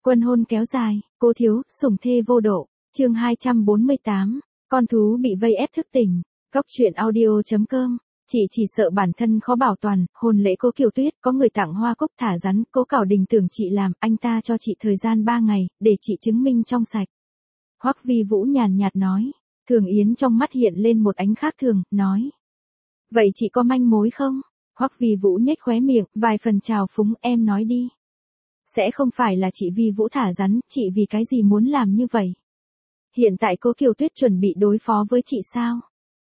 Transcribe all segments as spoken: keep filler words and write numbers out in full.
Quân hôn kéo dài, cố thiếu, sủng thê vô độ. Chương hai trăm bốn mươi tám, con thú bị vây ép thức tỉnh. Góc truyện audio chấm com. Chị chỉ sợ bản thân khó bảo toàn, hôn lễ Cố Kiều Tuyết, có người tặng hoa cúc thả rắn, Cố Cảo Đình tưởng chị làm, anh ta cho chị thời gian ba ngày, để chị chứng minh trong sạch. Hoắc Vi Vũ nhàn nhạt nói. Thường Yến trong mắt hiện lên một ánh khác thường, nói. Vậy chị có manh mối không? Hoắc Vi Vũ nhếch khóe miệng, vài phần trào phúng, em nói đi. Sẽ không phải là chị Vi Vũ thả rắn, chị vì cái gì muốn làm như vậy? Hiện tại Cố Kiều Tuyết chuẩn bị đối phó với chị sao?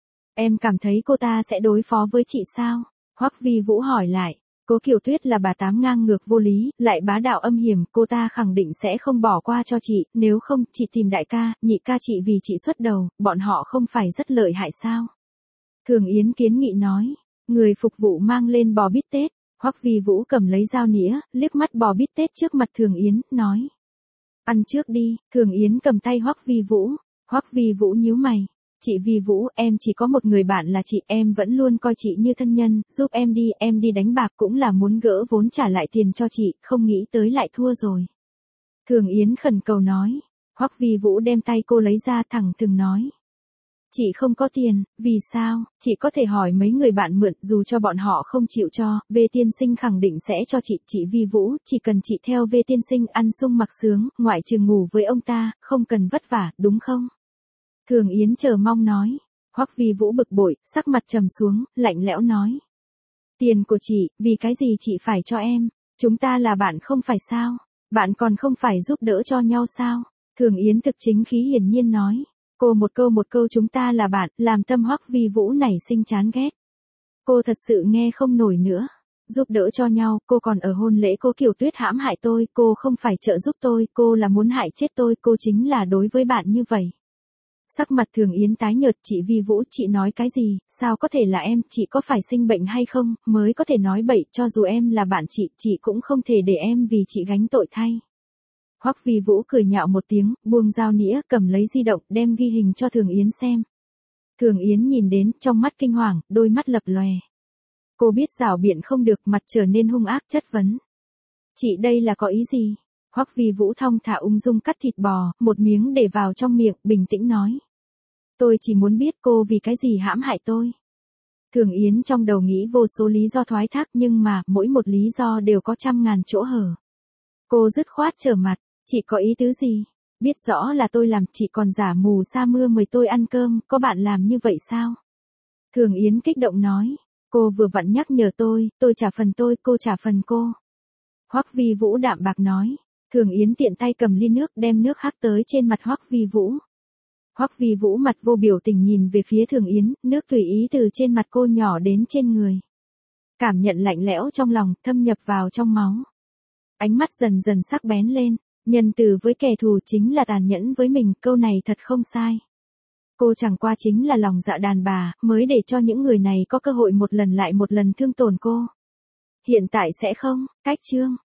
Em cảm thấy cô ta sẽ đối phó với chị sao? Hoắc Vi Vũ hỏi lại. Cố Kiều Tuyết là bà tám ngang ngược vô lý, lại bá đạo âm hiểm, cô ta khẳng định sẽ không bỏ qua cho chị, nếu không, chị tìm đại ca, nhị ca chị vì chị xuất đầu, bọn họ không phải rất lợi hại sao? Thường Yến kiến nghị nói. Người phục vụ mang lên bò bít tết. Hoắc Vi Vũ cầm lấy dao nĩa, liếc mắt bò bít tết trước mặt Thường Yến, nói. Ăn trước đi. Thường Yến cầm tay Hoắc Vi Vũ. Hoắc Vi Vũ nhíu mày. Chị Vi Vũ, em chỉ có một người bạn là chị, em vẫn luôn coi chị như thân nhân, giúp em đi, em đi đánh bạc cũng là muốn gỡ vốn trả lại tiền cho chị, không nghĩ tới lại thua rồi. Thường Yến khẩn cầu nói. Hoắc Vi Vũ đem tay cô lấy ra thẳng thừng nói. Chị không có tiền, vì sao? Chị có thể hỏi mấy người bạn mượn, dù cho bọn họ không chịu cho, V tiên sinh khẳng định sẽ cho chị, chị Vi Vũ, chỉ cần chị theo V tiên sinh ăn sung mặc sướng, ngoại trừ ngủ với ông ta, không cần vất vả, đúng không? Thường Yến chờ mong nói. Hoắc Vi Vũ bực bội, sắc mặt trầm xuống, lạnh lẽo nói. Tiền của chị, vì cái gì chị phải cho em? Chúng ta là bạn không phải sao? Bạn còn không phải giúp đỡ cho nhau sao? Thường Yến thực chính khí hiển nhiên nói. Cô một câu một câu chúng ta là bạn, làm tâm Hoắc Vi Vũ nảy sinh chán ghét. Cô thật sự nghe không nổi nữa. Giúp đỡ cho nhau, cô còn ở hôn lễ Cố Kiều Tuyết hãm hại tôi, cô không phải trợ giúp tôi, cô là muốn hại chết tôi, cô chính là đối với bạn như vậy. Sắc mặt Thường Yến tái nhợt, chị Vi Vũ, chị nói cái gì, sao có thể là em, chị có phải sinh bệnh hay không, mới có thể nói bậy, cho dù em là bạn chị, chị cũng không thể để em vì chị gánh tội thay. Hoắc Vi Vũ cười nhạo một tiếng, buông dao nĩa, cầm lấy di động, đem ghi hình cho Thường Yến xem. Thường Yến nhìn đến, trong mắt kinh hoàng, đôi mắt lập lòe. Cô biết rảo biện không được, mặt trở nên hung ác, chất vấn. Chị đây là có ý gì? Hoắc Vi Vũ thong thả ung dung cắt thịt bò, một miếng để vào trong miệng, bình tĩnh nói. Tôi chỉ muốn biết cô vì cái gì hãm hại tôi. Thường Yến trong đầu nghĩ vô số lý do thoái thác, nhưng mà, mỗi một lý do đều có trăm ngàn chỗ hở. Cô dứt khoát trở mặt. Chị có ý tứ gì? Biết rõ là tôi làm, chị còn giả mù sa mưa mời tôi ăn cơm, có bạn làm như vậy sao? Thường Yến kích động nói. Cô vừa vặn nhắc nhở tôi, tôi trả phần tôi, cô trả phần cô. Hoắc Vi Vũ đạm bạc nói. Thường Yến tiện tay cầm ly nước, đem nước hắc tới trên mặt Hoắc Vi Vũ. Hoắc Vi Vũ mặt vô biểu tình nhìn về phía Thường Yến, nước tùy ý từ trên mặt cô nhỏ đến trên người. Cảm nhận lạnh lẽo trong lòng, thâm nhập vào trong máu. Ánh mắt dần dần sắc bén lên. Nhân từ với kẻ thù chính là tàn nhẫn với mình, câu này thật không sai. Cô chẳng qua chính là lòng dạ đàn bà, mới để cho những người này có cơ hội một lần lại một lần thương tổn cô. Hiện tại sẽ không, cách chương.